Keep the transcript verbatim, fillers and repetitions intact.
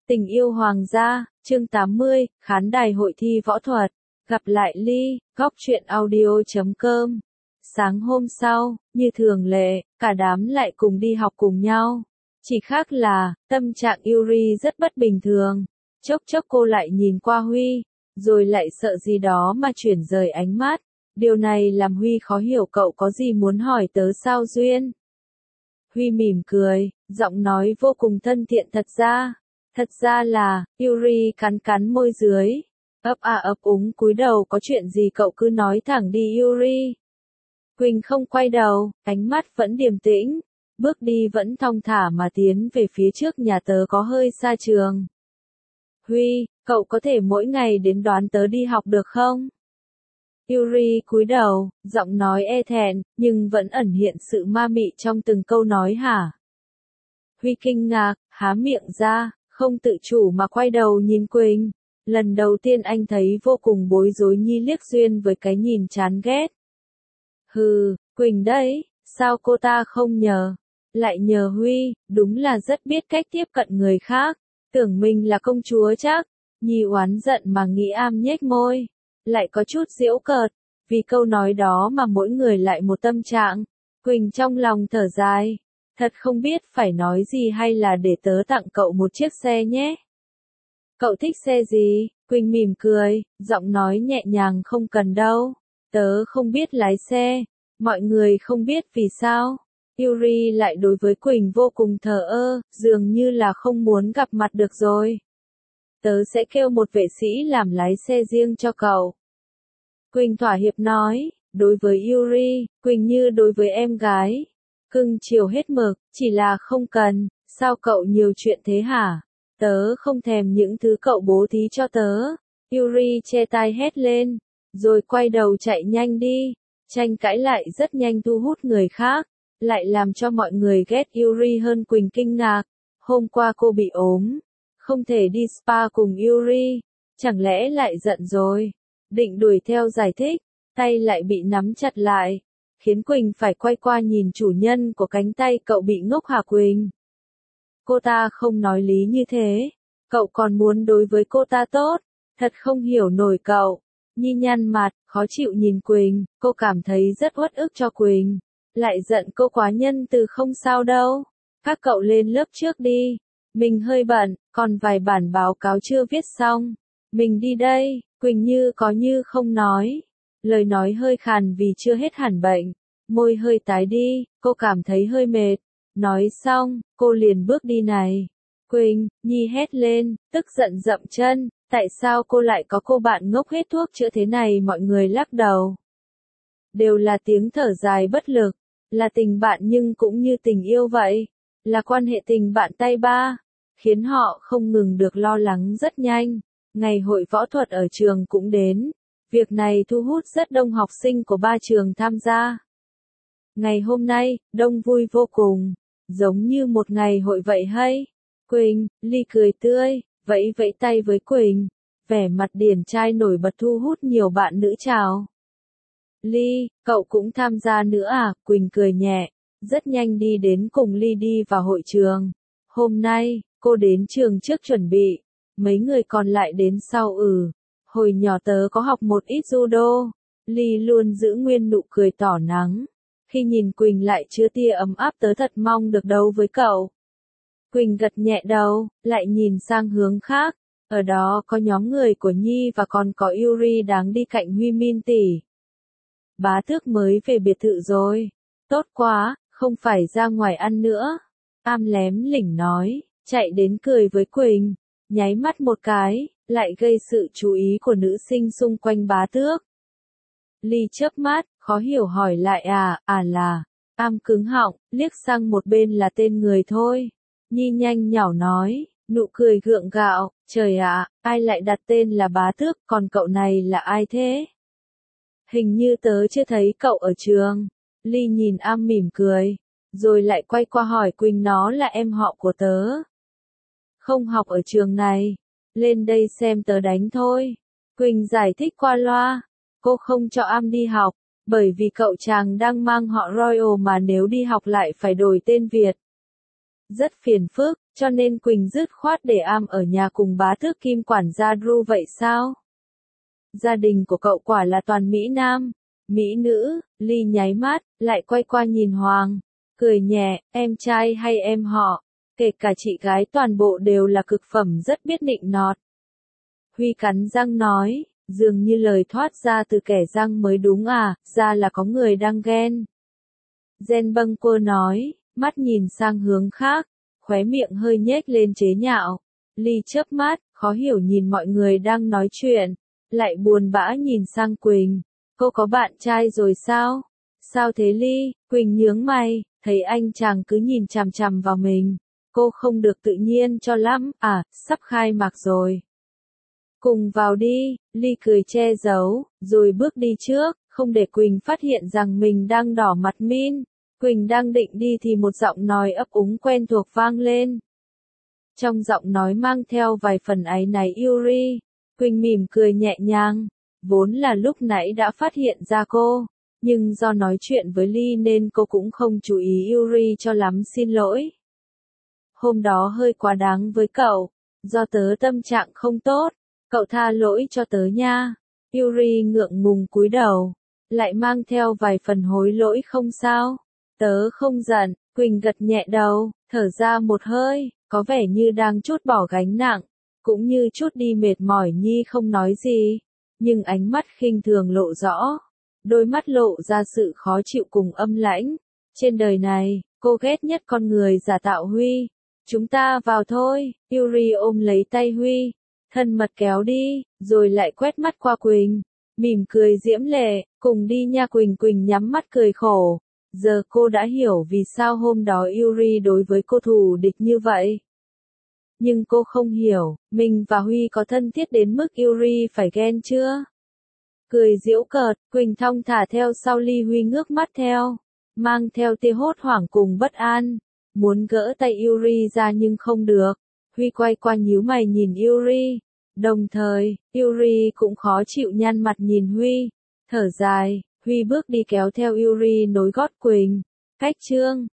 Tình yêu hoàng gia, chương tám mươi, khán đài hội thi võ thuật. Gặp lại Ly, góc truyện audio chấm com. Sáng hôm sau, như thường lệ, cả đám lại cùng đi học cùng nhau. Chỉ khác là, tâm trạng Yuri rất bất bình thường. Chốc chốc cô lại nhìn qua Huy, rồi lại sợ gì đó mà chuyển rời ánh mắt. Điều này làm Huy khó hiểu cậu có gì muốn hỏi tớ sao Duyên. Huy mỉm cười, giọng nói vô cùng thân thiện thật ra. Thật ra là, Yuri cắn cắn môi dưới. Ấp à ấp úng cúi đầu có chuyện gì cậu cứ nói thẳng đi Yuri. Quỳnh không quay đầu, ánh mắt vẫn điềm tĩnh. Bước đi vẫn thong thả mà tiến về phía trước nhà tớ có hơi xa trường. Huy, cậu có thể mỗi ngày đến đón tớ đi học được không? Yuri cúi đầu, giọng nói e thẹn, nhưng vẫn ẩn hiện sự ma mị trong từng câu nói hả? Huy kinh ngạc, há miệng ra, không tự chủ mà quay đầu nhìn Quỳnh. Lần đầu tiên anh thấy vô cùng bối rối Nhi liếc Duyên với cái nhìn chán ghét. Hừ, Quỳnh đấy, sao cô ta không nhờ? Lại nhờ Huy, đúng là rất biết cách tiếp cận người khác. Tưởng mình là công chúa chắc. Nhi oán giận mà nghĩ am nhếch môi. Lại có chút giễu cợt. Vì câu nói đó mà mỗi người lại một tâm trạng. Quỳnh trong lòng thở dài. Thật không biết phải nói gì hay là để tớ tặng cậu một chiếc xe nhé. Cậu thích xe gì? Quỳnh mỉm cười, giọng nói nhẹ nhàng không cần đâu. Tớ không biết lái xe. Mọi người không biết vì sao. Yuri lại đối với Quỳnh vô cùng thờ ơ, dường như là không muốn gặp mặt được rồi. Tớ sẽ kêu một vệ sĩ làm lái xe riêng cho cậu. Quỳnh thỏa hiệp nói, đối với Yuri, Quỳnh như đối với em gái. Cưng chiều hết mực, chỉ là không cần, sao cậu nhiều chuyện thế hả? Tớ không thèm những thứ cậu bố thí cho tớ. Yuri che tai hét lên, rồi quay đầu chạy nhanh đi. Tranh cãi lại rất nhanh thu hút người khác, lại làm cho mọi người ghét Yuri hơn Quỳnh kinh ngạc. Hôm qua cô bị ốm, không thể đi spa cùng Yuri, chẳng lẽ lại giận rồi? Định đuổi theo giải thích, tay lại bị nắm chặt lại, khiến Quỳnh phải quay qua nhìn chủ nhân của cánh tay cậu bị ngốc hả Quỳnh? Cô ta không nói lý như thế, cậu còn muốn đối với cô ta tốt, thật không hiểu nổi cậu. Nhi nhăn mặt, khó chịu nhìn Quỳnh, cô cảm thấy rất uất ức cho Quỳnh, lại giận cô quá nhân từ không sao đâu. Các cậu lên lớp trước đi, mình hơi bận, còn vài bản báo cáo chưa viết xong. Mình đi đây, Quỳnh như có như không nói. Lời nói hơi khàn vì chưa hết hẳn bệnh, môi hơi tái đi, cô cảm thấy hơi mệt. Nói xong, cô liền bước đi này. Quỳnh, Nhi hét lên, tức giận dậm chân, tại sao cô lại có cô bạn ngốc hết thuốc chữa thế này? Mọi người lắc đầu. Đều là tiếng thở dài bất lực, là tình bạn nhưng cũng như tình yêu vậy, là quan hệ tình bạn tay ba, khiến họ không ngừng được lo lắng rất nhanh. Ngày hội võ thuật ở trường cũng đến, việc này thu hút rất đông học sinh của ba trường tham gia. Ngày hôm nay, đông vui vô cùng, giống như một ngày hội vậy hay. Quỳnh, Ly cười tươi, vẫy vẫy tay với Quỳnh, vẻ mặt điển trai nổi bật thu hút nhiều bạn nữ chào. Ly, cậu cũng tham gia nữa à? Quỳnh cười nhẹ, rất nhanh đi đến cùng Ly đi vào hội trường. Hôm nay, cô đến trường trước chuẩn bị, mấy người còn lại đến sau. Ừ, hồi nhỏ tớ có học một ít judo. Ly luôn giữ nguyên nụ cười tỏ nắng. Khi nhìn Quỳnh lại chứa tia ấm áp tớ thật mong được đấu với cậu. Quỳnh gật nhẹ đầu, lại nhìn sang hướng khác. Ở đó có nhóm người của Nhi và còn có Yuri đang đi cạnh Huy Min tỷ. Bá Tước mới về biệt thự rồi. Tốt quá, không phải ra ngoài ăn nữa. Am lém lỉnh nói, chạy đến cười với Quỳnh, nháy mắt một cái, lại gây sự chú ý của nữ sinh xung quanh Bá Tước. Ly chớp mắt, khó hiểu hỏi lại à, à là, Am cứng họng, liếc sang một bên là tên người thôi. Nhi nhanh nhảu nói, nụ cười gượng gạo, trời ạ, ai lại đặt tên là Bá Tước, còn cậu này là ai thế? Hình như tớ chưa thấy cậu ở trường. Ly nhìn Am mỉm cười, rồi lại quay qua hỏi Quỳnh nó là em họ của tớ. Không học ở trường này, lên đây xem tớ đánh thôi. Quỳnh giải thích qua loa, cô không cho Am đi học, bởi vì cậu chàng đang mang họ Royal mà nếu đi học lại phải đổi tên Việt. Rất phiền phức, Cho nên Quỳnh dứt khoát để am ở nhà cùng bá tước Kim quản gia Drew vậy sao? Gia đình của cậu quả là toàn Mỹ Nam, Mỹ nữ, Ly nháy mắt, lại quay qua nhìn Hoàng, cười nhẹ, em trai hay em họ, kể cả chị gái toàn bộ đều là cực phẩm rất biết nịnh nọt. Huy cắn răng nói, dường như lời thoát ra từ kẻ răng mới đúng à, ra là có người đang ghen. Gen bâng quơ nói, mắt nhìn sang hướng khác, khóe miệng hơi nhếch lên chế nhạo. Ly chớp mắt, khó hiểu nhìn mọi người đang nói chuyện, lại buồn bã nhìn sang Quỳnh. Cô có bạn trai rồi sao? Sao thế Ly? Quỳnh nhướng mày, thấy anh chàng cứ nhìn chằm chằm vào mình. Cô không được tự nhiên cho lắm, à, sắp khai mạc rồi. Cùng vào đi, Ly cười che giấu, rồi bước đi trước, không để Quỳnh phát hiện rằng mình đang đỏ mặt min. Quỳnh đang định đi thì một giọng nói ấp úng quen thuộc vang lên. Trong giọng nói mang theo vài phần áy náy Yuri. Quỳnh mỉm cười nhẹ nhàng, vốn là lúc nãy đã phát hiện ra cô, nhưng do nói chuyện với Ly nên cô cũng không chú ý Yuri cho lắm, xin lỗi. Hôm đó hơi quá đáng với cậu, do tớ tâm trạng không tốt, cậu tha lỗi cho tớ nha. Yuri ngượng ngùng cúi đầu, lại mang theo vài phần hối lỗi. Không sao, tớ không giận. Quỳnh gật nhẹ đầu, thở ra một hơi, có vẻ như đang trút bỏ gánh nặng, cũng như chút đi mệt mỏi. Nhi không nói gì, nhưng ánh mắt khinh thường lộ rõ, đôi mắt lộ ra sự khó chịu cùng âm lãnh. Trên đời này, cô ghét nhất con người giả tạo. Huy, chúng ta vào thôi. Yuri ôm lấy tay Huy, thân mật kéo đi, rồi lại quét mắt qua Quỳnh, mỉm cười diễm lệ, cùng đi nha Quỳnh. Quỳnh nhắm mắt cười khổ, giờ cô đã hiểu vì sao hôm đó Yuri đối với cô thù địch như vậy. Nhưng cô không hiểu, mình và Huy có thân thiết đến mức Yuri phải ghen chưa? Cười giễu cợt, Quỳnh thong thả theo sau Ly. Huy ngước mắt theo, mang theo tia hốt hoảng cùng bất an, muốn gỡ tay Yuri ra nhưng không được. Huy quay qua nhíu mày nhìn Yuri, đồng thời, Yuri cũng khó chịu nhăn mặt nhìn Huy, thở dài. Huy bước đi kéo theo Yuri nối gót Quỳnh, cách chương.